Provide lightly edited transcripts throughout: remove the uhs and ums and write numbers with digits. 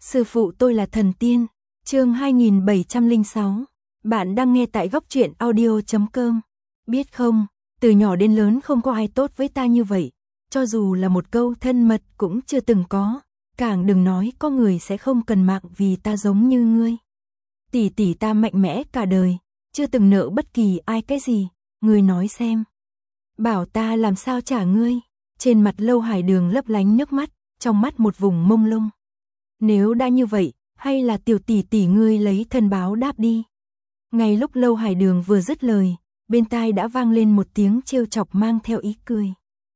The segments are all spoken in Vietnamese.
Sư phụ tôi là thần tiên. Chương 2706. Bạn đang nghe tại góc truyện audio.com. Biết không, từ nhỏ đến lớn không có ai tốt với ta như vậy, cho dù là một câu thân mật cũng chưa từng có, càng đừng nói có người sẽ không cần mạng vì ta giống như ngươi. Tỷ tỷ ta mạnh mẽ cả đời, chưa từng nợ bất kỳ ai cái gì, ngươi nói xem. Bảo ta làm sao trả ngươi? Trên mặt Lâu Hải Đường lấp lánh nước mắt, trong mắt một vùng mông lung. Nếu đã như vậy, hay là tiểu tỷ tỷ ngươi lấy thân báo đáp đi. Ngay lúc Lâu Hải Đường vừa dứt lời, bên tai đã vang lên một tiếng trêu chọc mang theo ý cười.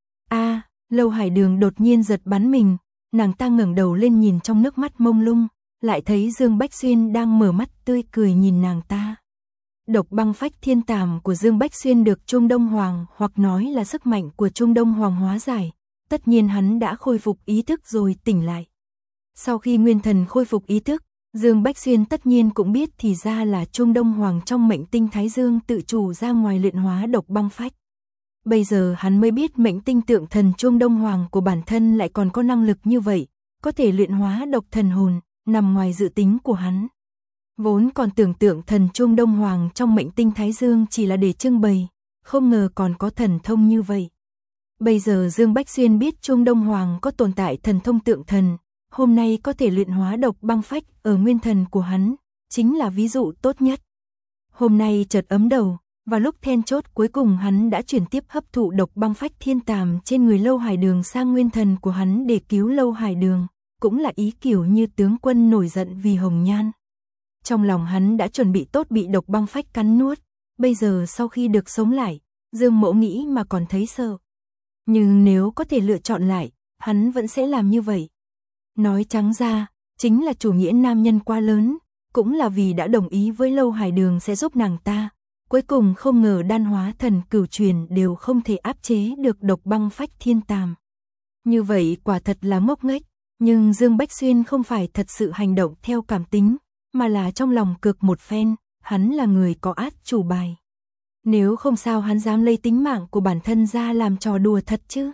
Lâu Hải Đường đột nhiên giật bắn mình, nàng ta ngẩng đầu lên nhìn trong nước mắt mông lung, lại thấy Dương Bách Xuyên đang mở mắt tươi cười nhìn nàng ta. Độc băng phách thiên tàm của Dương Bách Xuyên được Trung Đông Hoàng hoặc nói là sức mạnh của Trung Đông Hoàng hóa giải, tất nhiên hắn đã khôi phục ý thức rồi tỉnh lại. Sau khi nguyên thần khôi phục ý thức, Dương Bách Xuyên tất nhiên cũng biết thì ra là Trung Đông Hoàng trong mệnh tinh Thái Dương tự chủ ra ngoài luyện hóa độc băng phách. Bây giờ hắn mới biết mệnh tinh tượng thần Trung Đông Hoàng của bản thân lại còn có năng lực như vậy, có thể luyện hóa độc thần hồn, nằm ngoài dự tính của hắn. Vốn còn tưởng tượng thần Trung Đông Hoàng trong mệnh tinh Thái Dương chỉ là để trưng bày, không ngờ còn có thần thông như vậy. Bây giờ Dương Bách Xuyên biết Trung Đông Hoàng có tồn tại thần thông tượng thần, hôm nay có thể luyện hóa độc băng phách ở nguyên thần của hắn, chính là ví dụ tốt nhất. Hôm nay chợt ấm đầu, và lúc then chốt cuối cùng hắn đã chuyển tiếp hấp thụ độc băng phách thiên tàm trên người Lâu Hải Đường sang nguyên thần của hắn để cứu Lâu Hải Đường, cũng là ý kiểu như tướng quân nổi giận vì hồng nhan. Trong lòng hắn đã chuẩn bị tốt bị độc băng phách cắn nuốt, bây giờ sau khi được sống lại, Dương Mỗ nghĩ mà còn thấy sợ. Nhưng nếu có thể lựa chọn lại, hắn vẫn sẽ làm như vậy. Nói trắng ra, chính là chủ nghĩa nam nhân quá lớn, cũng là vì đã đồng ý với Lâu Hải Đường sẽ giúp nàng ta. Cuối cùng không ngờ đan hóa thần cửu truyền đều không thể áp chế được độc băng phách thiên tàm. Như vậy quả thật là ngốc nghếch, nhưng Dương Bách Xuyên không phải thật sự hành động theo cảm tính, mà là trong lòng cực một phen, hắn là người có át chủ bài. Nếu không sao hắn dám lấy tính mạng của bản thân ra làm trò đùa thật chứ.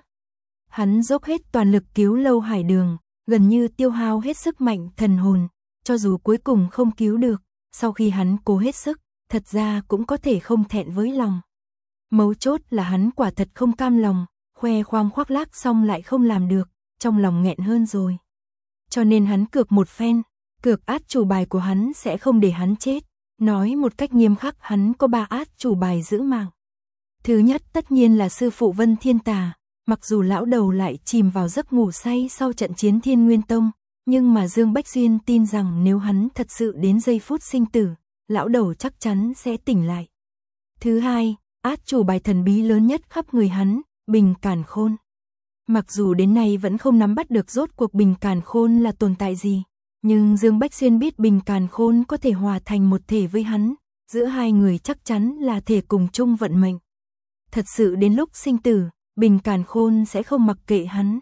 Hắn dốc hết toàn lực cứu Lâu Hải Đường, gần như tiêu hao hết sức mạnh thần hồn, cho dù cuối cùng không cứu được, sau khi hắn cố hết sức, thật ra cũng có thể không thẹn với lòng. Mấu chốt là hắn quả thật không cam lòng, khoe khoang khoác lác xong lại không làm được, trong lòng nghẹn hơn rồi. Cho nên hắn cược một phen, cược át chủ bài của hắn sẽ không để hắn chết, nói một cách nghiêm khắc hắn có 3 át chủ bài giữ mạng. Thứ nhất tất nhiên là sư phụ Vân Thiên Tà, mặc dù lão đầu lại chìm vào giấc ngủ say sau trận chiến Thiên Nguyên Tông, nhưng mà Dương Bách Xuyên tin rằng nếu hắn thật sự đến giây phút sinh tử, lão đầu chắc chắn sẽ tỉnh lại. Thứ hai, át chủ bài thần bí lớn nhất khắp người hắn, Bình Càn Khôn. Mặc dù đến nay vẫn không nắm bắt được rốt cuộc Bình Càn Khôn là tồn tại gì, nhưng Dương Bách Xuyên biết Bình Càn Khôn có thể hòa thành một thể với hắn, giữa hai người chắc chắn là thể cùng chung vận mệnh. Thật sự đến lúc sinh tử, Bình Càn Khôn sẽ không mặc kệ hắn.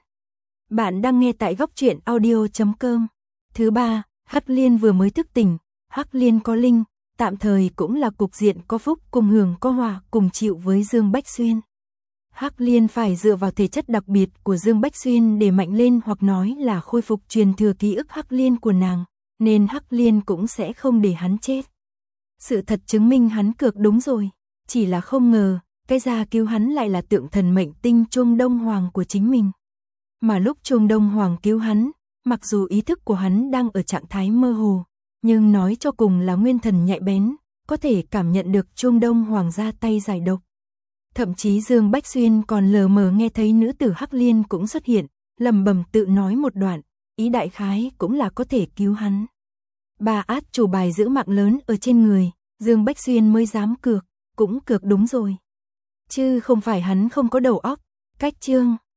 Bạn đang nghe tại góc truyện audio.com. Thứ ba, Hắc Liên vừa mới thức tỉnh, Hắc Liên có linh, tạm thời cũng là cục diện có phúc cùng hưởng có họa cùng chịu với Dương Bách Xuyên. Hắc Liên phải dựa vào thể chất đặc biệt của Dương Bách Xuyên để mạnh lên hoặc nói là khôi phục truyền thừa ký ức Hắc Liên của nàng, nên Hắc Liên cũng sẽ không để hắn chết. Sự thật chứng minh hắn cược đúng rồi, chỉ là không ngờ, cái ra cứu hắn lại là tượng thần mệnh tinh Trung Đông Hoàng của chính mình. Mà lúc Trung Đông Hoàng cứu hắn, mặc dù ý thức của hắn đang ở trạng thái mơ hồ, nhưng nói cho cùng là nguyên thần nhạy bén, có thể cảm nhận được Trung Đông Hoàng ra tay giải độc. Thậm chí Dương Bách Xuyên còn lờ mờ nghe thấy nữ tử Hắc Liên cũng xuất hiện, lẩm bẩm tự nói một đoạn, ý đại khái cũng là có thể cứu hắn. 3 át chủ bài giữ mạng lớn ở trên người, Dương Bách Xuyên mới dám cược, cũng cược đúng rồi. Chứ không phải hắn không có đầu óc. Cách chương